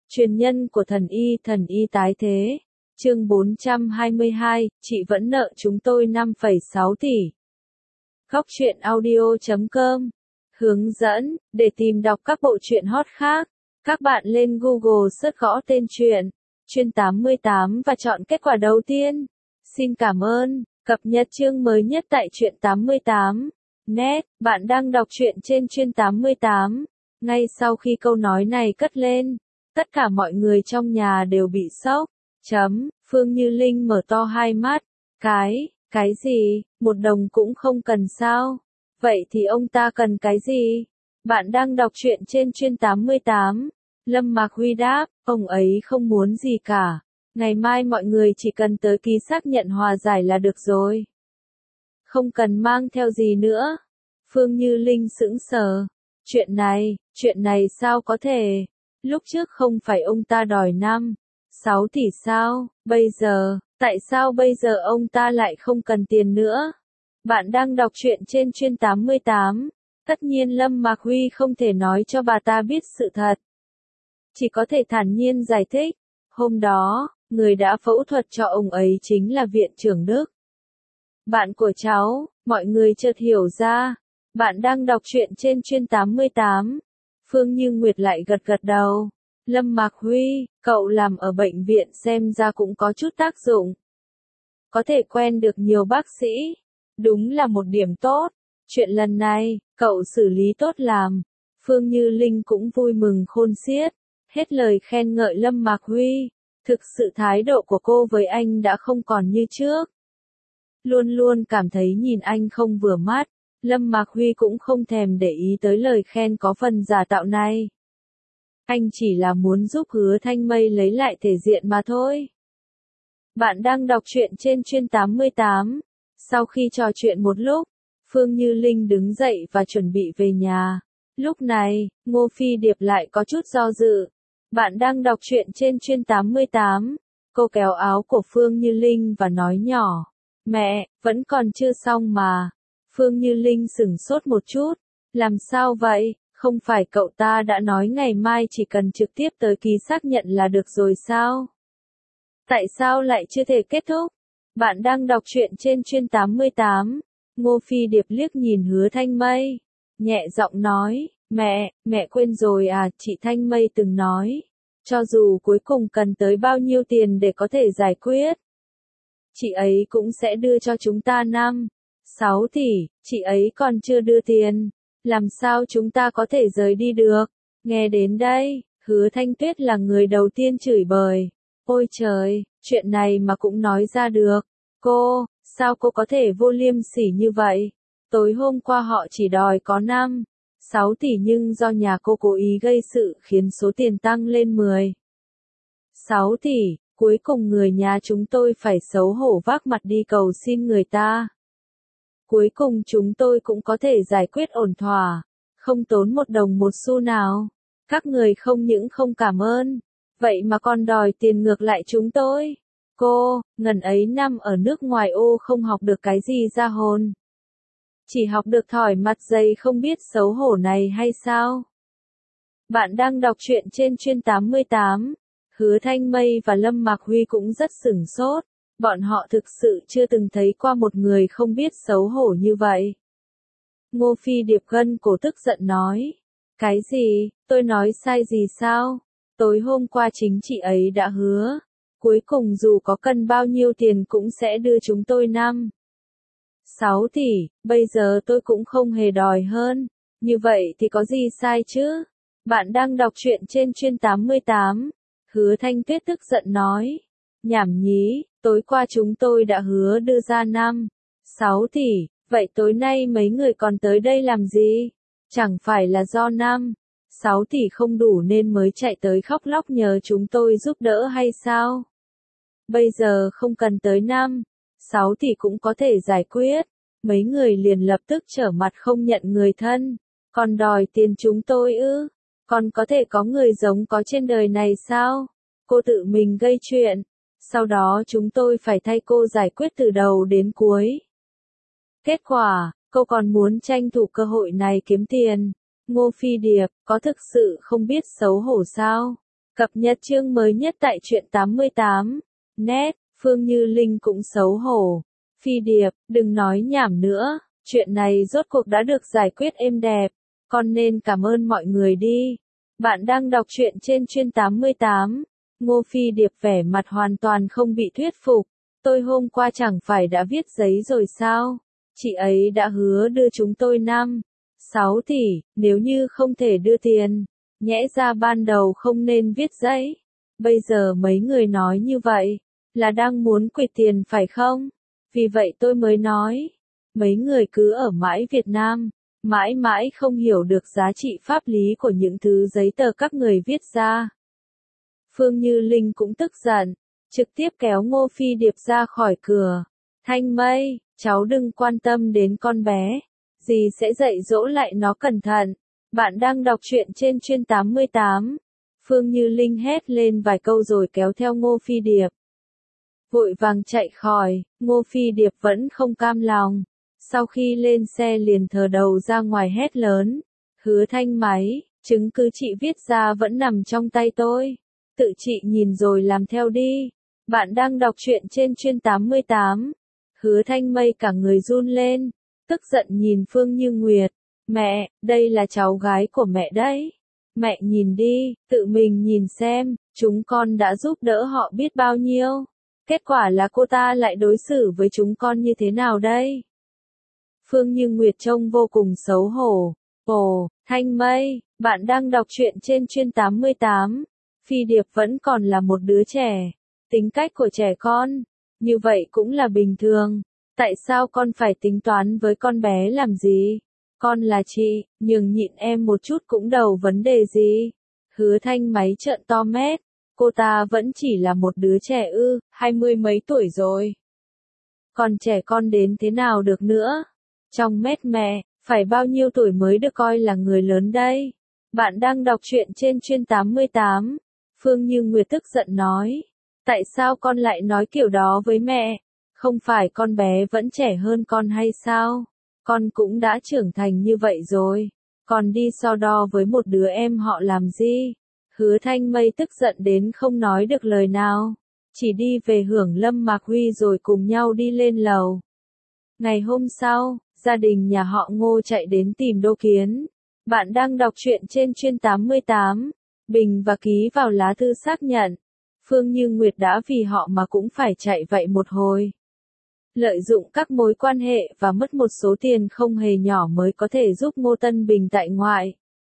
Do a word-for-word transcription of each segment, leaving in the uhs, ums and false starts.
Truyền nhân của thần y, thần y tái thế. Chương bốn trăm hai mươi hai, chị vẫn nợ chúng tôi năm phẩy sáu tỷ. Góc truyện audio chấm com. Hướng dẫn, để tìm đọc các bộ truyện hot khác, các bạn lên Google search gõ tên truyện, Chuyên tám mươi tám và chọn kết quả đầu tiên. Xin cảm ơn, cập nhật chương mới nhất tại Truyện tám mươi tám. Net, bạn đang đọc truyện trên Chuyên tám mươi tám. Ngay sau khi câu nói này cất lên, tất cả mọi người trong nhà đều bị sốc. Chấm, Phương Như Linh mở to hai mắt. Cái, cái gì, một đồng cũng không cần sao? Vậy thì ông ta cần cái gì? Bạn đang đọc truyện trên Chuyên tám mươi tám. Lâm Mạc Huy đáp, ông ấy không muốn gì cả. Ngày mai mọi người chỉ cần tới ký xác nhận hòa giải là được rồi. Không cần mang theo gì nữa. Phương Như Linh sững sờ. Chuyện này, chuyện này sao có thể? Lúc trước không phải ông ta đòi năm, sáu tỷ sao? Bây giờ, tại sao bây giờ ông ta lại không cần tiền nữa? Bạn đang đọc truyện trên Chuyên tám mươi tám. Tất nhiên Lâm Mạc Huy không thể nói cho bà ta biết sự thật. Chỉ có thể thản nhiên giải thích. Hôm đó, người đã phẫu thuật cho ông ấy chính là Viện trưởng Đức. Bạn của cháu, mọi người chợt hiểu ra. Bạn đang đọc truyện trên Chuyên tám mươi tám. Phương Như Nguyệt lại gật gật đầu. Lâm Mạc Huy, cậu làm ở bệnh viện xem ra cũng có chút tác dụng. Có thể quen được nhiều bác sĩ. Đúng là một điểm tốt. Chuyện lần này, cậu xử lý tốt làm. Phương Như Linh cũng vui mừng khôn xiết. Hết lời khen ngợi Lâm Mạc Huy. Thực sự thái độ của cô với anh đã không còn như trước. Luôn luôn cảm thấy nhìn anh không vừa mắt. Lâm Mạc Huy cũng không thèm để ý tới lời khen có phần giả tạo này. Anh chỉ là muốn giúp Hứa Thanh Mây lấy lại thể diện mà thôi. Bạn đang đọc truyện trên Chuyên tám mươi tám. Sau khi trò chuyện một lúc, Phương Như Linh đứng dậy và chuẩn bị về nhà. Lúc này, Ngô Phi Điệp lại có chút do dự. Bạn đang đọc truyện trên Chuyên tám mươi tám. Cô kéo áo của Phương Như Linh và nói nhỏ. Mẹ, vẫn còn chưa xong mà. Phương Như Linh sửng sốt một chút. Làm sao vậy? Không phải cậu ta đã nói ngày mai chỉ cần trực tiếp tới ký xác nhận là được rồi sao? Tại sao lại chưa thể kết thúc? Bạn đang đọc truyện trên Chuyên tám mươi tám. Ngô Phi Điệp liếc nhìn Hứa Thanh Mây. Nhẹ giọng nói, mẹ, mẹ quên rồi à, chị Thanh Mây từng nói. Cho dù cuối cùng cần tới bao nhiêu tiền để có thể giải quyết. Chị ấy cũng sẽ đưa cho chúng ta năm, sáu tỷ, chị ấy còn chưa đưa tiền. Làm sao chúng ta có thể rời đi được? Nghe đến đây, Hứa Thanh Tuyết là người đầu tiên chửi bới. Ôi trời, chuyện này mà cũng nói ra được. Cô, sao cô có thể vô liêm sỉ như vậy? Tối hôm qua họ chỉ đòi có năm, sáu tỷ nhưng do nhà cô cố ý gây sự khiến số tiền tăng lên mười, sáu tỷ. Cuối cùng người nhà chúng tôi phải xấu hổ vác mặt đi cầu xin người ta. Cuối cùng chúng tôi cũng có thể giải quyết ổn thỏa, không tốn một đồng một xu nào. Các người không những không cảm ơn, vậy mà còn đòi tiền ngược lại chúng tôi. Cô, ngần ấy năm ở nước ngoài ô không học được cái gì ra hồn. Chỉ học được thỏi mặt dày không biết xấu hổ này hay sao? Bạn đang đọc truyện trên Chuyên tám mươi tám. Hứa Thanh Mây và Lâm Mạc Huy cũng rất sửng sốt. Bọn họ thực sự chưa từng thấy qua một người không biết xấu hổ như vậy. Ngô Phi Điệp gân cổ tức giận nói. Cái gì, tôi nói sai gì sao? Tối hôm qua chính chị ấy đã hứa. Cuối cùng dù có cần bao nhiêu tiền cũng sẽ đưa chúng tôi năm, sáu tỷ, bây giờ tôi cũng không hề đòi hơn. Như vậy thì có gì sai chứ? Bạn đang đọc truyện trên Chuyên tám mươi tám. Hứa Thanh Tuyết tức giận nói. Nhảm nhí, tối qua chúng tôi đã hứa đưa ra năm, sáu tỷ, vậy tối nay mấy người còn tới đây làm gì? Chẳng phải là do năm, sáu tỷ không đủ nên mới chạy tới khóc lóc nhờ chúng tôi giúp đỡ hay sao? Bây giờ không cần tới năm, sáu tỷ cũng có thể giải quyết. Mấy người liền lập tức trở mặt không nhận người thân. Còn đòi tiền chúng tôi ư? Còn có thể có người giống có trên đời này sao? Cô tự mình gây chuyện. Sau đó chúng tôi phải thay cô giải quyết từ đầu đến cuối. Kết quả, cô còn muốn tranh thủ cơ hội này kiếm tiền. Ngô Phi Điệp, có thực sự không biết xấu hổ sao? Cập nhật chương mới nhất tại truyện tám mươi tám. Net, Phương Như Linh cũng xấu hổ. Phi Điệp, đừng nói nhảm nữa, chuyện này rốt cuộc đã được giải quyết êm đẹp, con nên cảm ơn mọi người đi. Bạn đang đọc truyện trên chuyên tám mươi tám. Ngô Phi Điệp vẻ mặt hoàn toàn không bị thuyết phục. Tôi hôm qua chẳng phải đã viết giấy rồi sao? Chị ấy đã hứa đưa chúng tôi năm, sáu tỷ, nếu như không thể đưa tiền, nhẽ ra ban đầu không nên viết giấy. Bây giờ mấy người nói như vậy, là đang muốn quỵt tiền phải không? Vì vậy tôi mới nói, mấy người cứ ở mãi Việt Nam, mãi mãi không hiểu được giá trị pháp lý của những thứ giấy tờ các người viết ra. Phương Như Linh cũng tức giận, trực tiếp kéo Ngô Phi Điệp ra khỏi cửa. Thanh Mây, cháu đừng quan tâm đến con bé, dì sẽ dạy dỗ lại nó cẩn thận. Bạn đang đọc truyện trên chuyên tám mươi tám. Phương Như Linh hét lên vài câu rồi kéo theo Ngô Phi Điệp. Vội vàng chạy khỏi, Ngô Phi Điệp vẫn không cam lòng. Sau khi lên xe liền thờ đầu ra ngoài hét lớn. Hứa Thanh Máy, chứng cứ chị viết ra vẫn nằm trong tay tôi. Tự chị nhìn rồi làm theo đi. Bạn đang đọc truyện trên chuyên tám mươi tám. Hứa Thanh Mây cả người run lên, tức giận nhìn Phương Như Nguyệt. Mẹ, đây là cháu gái của mẹ đấy. Mẹ nhìn đi, tự mình nhìn xem, chúng con đã giúp đỡ họ biết bao nhiêu. Kết quả là cô ta lại đối xử với chúng con như thế nào đây? Phương Như Nguyệt trông vô cùng xấu hổ. Ồ, Thanh Mây, bạn đang đọc truyện trên chuyên tám mươi tám. Phi Điệp vẫn còn là một đứa trẻ. Tính cách của trẻ con, như vậy cũng là bình thường. Tại sao con phải tính toán với con bé làm gì? Con là chị, nhường nhịn em một chút cũng đâu vấn đề gì. Hứa Thanh Máy trợn to mét. Cô ta vẫn chỉ là một đứa trẻ ư, hai mươi mấy tuổi rồi. Còn trẻ con đến thế nào được nữa? Trong mét mẹ, phải bao nhiêu tuổi mới được coi là người lớn đây? Bạn đang đọc truyện trên chuyên tám mươi tám. Phương Như Nguyệt tức giận nói. Tại sao con lại nói kiểu đó với mẹ? Không phải con bé vẫn trẻ hơn con hay sao? Con cũng đã trưởng thành như vậy rồi. Còn đi so đo với một đứa em họ làm gì? Hứa Thanh Mây tức giận đến không nói được lời nào. Chỉ đi về hưởng Lâm Mạc Huy rồi cùng nhau đi lên lầu. Ngày hôm sau, gia đình nhà họ Ngô chạy đến tìm Đô Kiến. Bạn đang đọc truyện trên chuyên tám mươi tám. Bình và ký vào lá thư xác nhận. Phương Như Nguyệt đã vì họ mà cũng phải chạy vậy một hồi. Lợi dụng các mối quan hệ và mất một số tiền không hề nhỏ mới có thể giúp Ngô Tân Bình tại ngoại.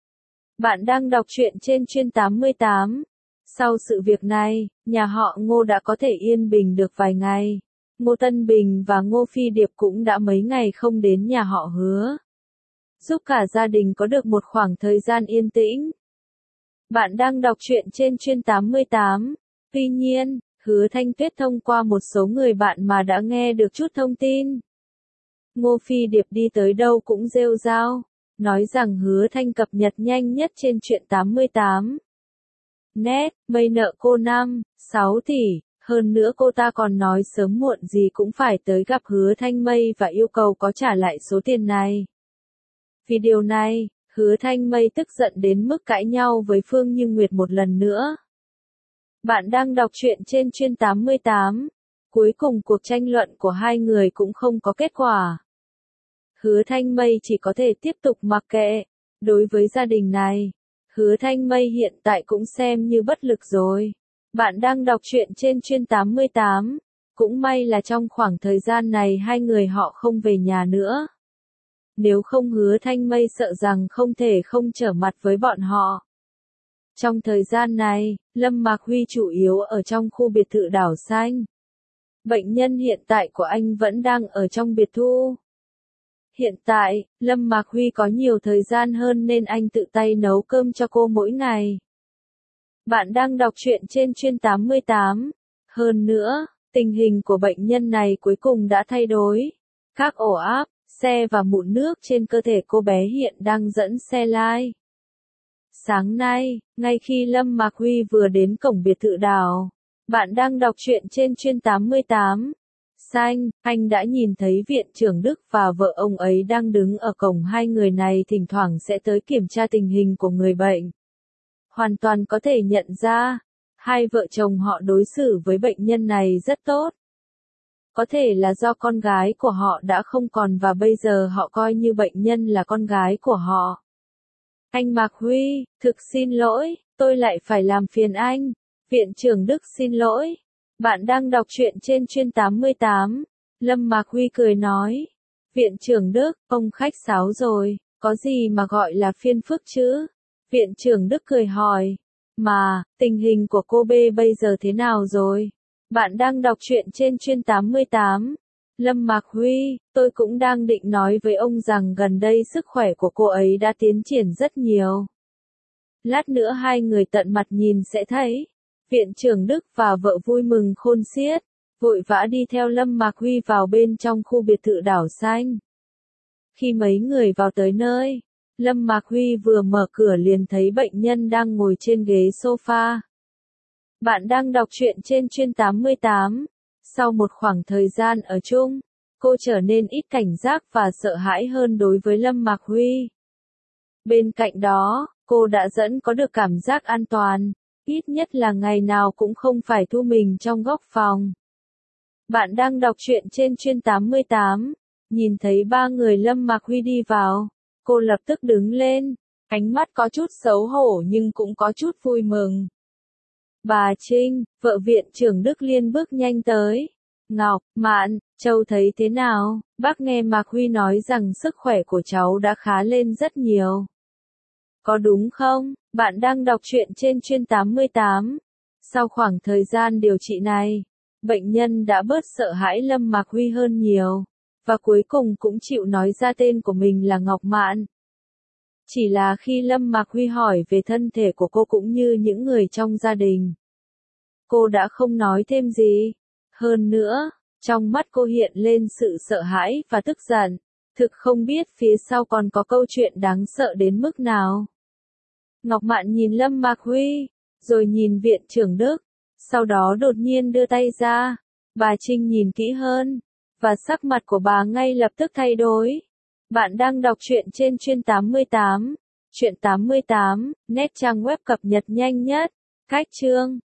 Bạn đang đọc truyện trên chuyên tám mươi tám. Sau sự việc này, nhà họ Ngô đã có thể yên bình được vài ngày. Ngô Tân Bình và Ngô Phi Điệp cũng đã mấy ngày không đến nhà họ Hứa. Giúp cả gia đình có được một khoảng thời gian yên tĩnh. Bạn đang đọc truyện trên chuyên tám mươi tám. Tuy nhiên, Hứa Thanh Tuyết thông qua một số người bạn mà đã nghe được chút thông tin. Ngô Phi Điệp đi tới đâu cũng rêu rao, nói rằng Hứa Thanh cập nhật nhanh nhất trên truyện tám mươi tám. Net, Mây nợ cô năm, sáu tỷ, hơn nữa cô ta còn nói sớm muộn gì cũng phải tới gặp Hứa Thanh Mây và yêu cầu có trả lại số tiền này. Vì điều này, Hứa Thanh Mây tức giận đến mức cãi nhau với Phương Như Nguyệt một lần nữa. Bạn đang đọc truyện trên chuyên tám mươi tám. Cuối cùng cuộc tranh luận của hai người cũng không có kết quả. Hứa Thanh Mây chỉ có thể tiếp tục mặc kệ. Đối với gia đình này, Hứa Thanh Mây hiện tại cũng xem như bất lực rồi. Bạn đang đọc truyện trên chuyên tám mươi tám. Cũng may là trong khoảng thời gian này hai người họ không về nhà nữa. Nếu không Hứa Thanh Mây sợ rằng không thể không trở mặt với bọn họ. Trong thời gian này, Lâm Mạc Huy chủ yếu ở trong khu biệt thự Đảo Xanh. Bệnh nhân hiện tại của anh vẫn đang ở trong biệt thự. Hiện tại, Lâm Mạc Huy có nhiều thời gian hơn nên anh tự tay nấu cơm cho cô mỗi ngày. Bạn đang đọc truyện trên chuyên tám mươi tám. Hơn nữa, tình hình của bệnh nhân này cuối cùng đã thay đổi. Các ổ áp, xe và mụn nước trên cơ thể cô bé hiện đang dẫn xe lai. Sáng nay, ngay khi Lâm Mạc Huy vừa đến cổng biệt thự Đảo, bạn đang đọc truyện trên chuyên tám mươi tám. Xanh, anh đã nhìn thấy viện trưởng Đức và vợ ông ấy đang đứng ở cổng. Hai người này thỉnh thoảng sẽ tới kiểm tra tình hình của người bệnh. hoàn toàn có thể nhận ra, hai vợ chồng họ đối xử với bệnh nhân này rất tốt. Có thể là do con gái của họ đã không còn và bây giờ họ coi như bệnh nhân là con gái của họ. Anh Mạc Huy, thực xin lỗi, tôi lại phải làm phiền anh. Viện trưởng Đức xin lỗi. Bạn đang đọc truyện trên chuyên tám mươi tám. Lâm Mạc Huy cười nói. Viện trưởng Đức, ông khách sáo rồi, có gì mà gọi là phiền phức chứ? Viện trưởng Đức cười hỏi. Mà, tình hình của cô B bây giờ thế nào rồi? Bạn đang đọc truyện trên chuyên tám mươi tám. Lâm Mạc Huy, tôi cũng đang định nói với ông rằng gần đây sức khỏe của cô ấy đã tiến triển rất nhiều. Lát nữa hai người tận mặt nhìn sẽ thấy. Viện trưởng Đức và vợ vui mừng khôn xiết, vội vã đi theo Lâm Mạc Huy vào bên trong khu biệt thự đảo xanh. Khi mấy người vào tới nơi, Lâm Mạc Huy vừa mở cửa liền thấy bệnh nhân đang ngồi trên ghế sofa. Bạn đang đọc truyện trên chuyên tám mươi tám. Sau một khoảng thời gian ở chung, cô trở nên ít cảnh giác và sợ hãi hơn đối với Lâm Mạc Huy. Bên cạnh đó, cô đã dần có được cảm giác an toàn, ít nhất là ngày nào cũng không phải thu mình trong góc phòng. Bạn đang đọc truyện trên chuyên tám mươi tám. Nhìn thấy ba người Lâm Mạc Huy đi vào, cô lập tức đứng lên, ánh mắt có chút xấu hổ nhưng cũng có chút vui mừng. Bà Trinh, vợ viện trưởng Đức Liên bước nhanh tới. Ngọc, Mạn, Châu thấy thế nào? Bác nghe Mạc Huy nói rằng sức khỏe của cháu đã khá lên rất nhiều. Có đúng không? Bạn đang đọc truyện trên chuyên tám mươi tám. Sau khoảng thời gian điều trị này, bệnh nhân đã bớt sợ hãi Lâm Mạc Huy hơn nhiều, và cuối cùng cũng chịu nói ra tên của mình là Ngọc Mạn. Chỉ là khi Lâm Mạc Huy hỏi về thân thể của cô cũng như những người trong gia đình, cô đã không nói thêm gì. Hơn nữa, trong mắt cô hiện lên sự sợ hãi và tức giận, thực không biết phía sau còn có câu chuyện đáng sợ đến mức nào. Ngọc Mạn nhìn Lâm Mạc Huy, rồi nhìn viện trưởng Đức, sau đó đột nhiên đưa tay ra. Bà Trinh nhìn kỹ hơn, và sắc mặt của bà ngay lập tức thay đổi. Bạn đang đọc truyện trên chuyên tám mươi tám. Truyện tám mươi tám, nét trang web cập nhật nhanh nhất. Cách chương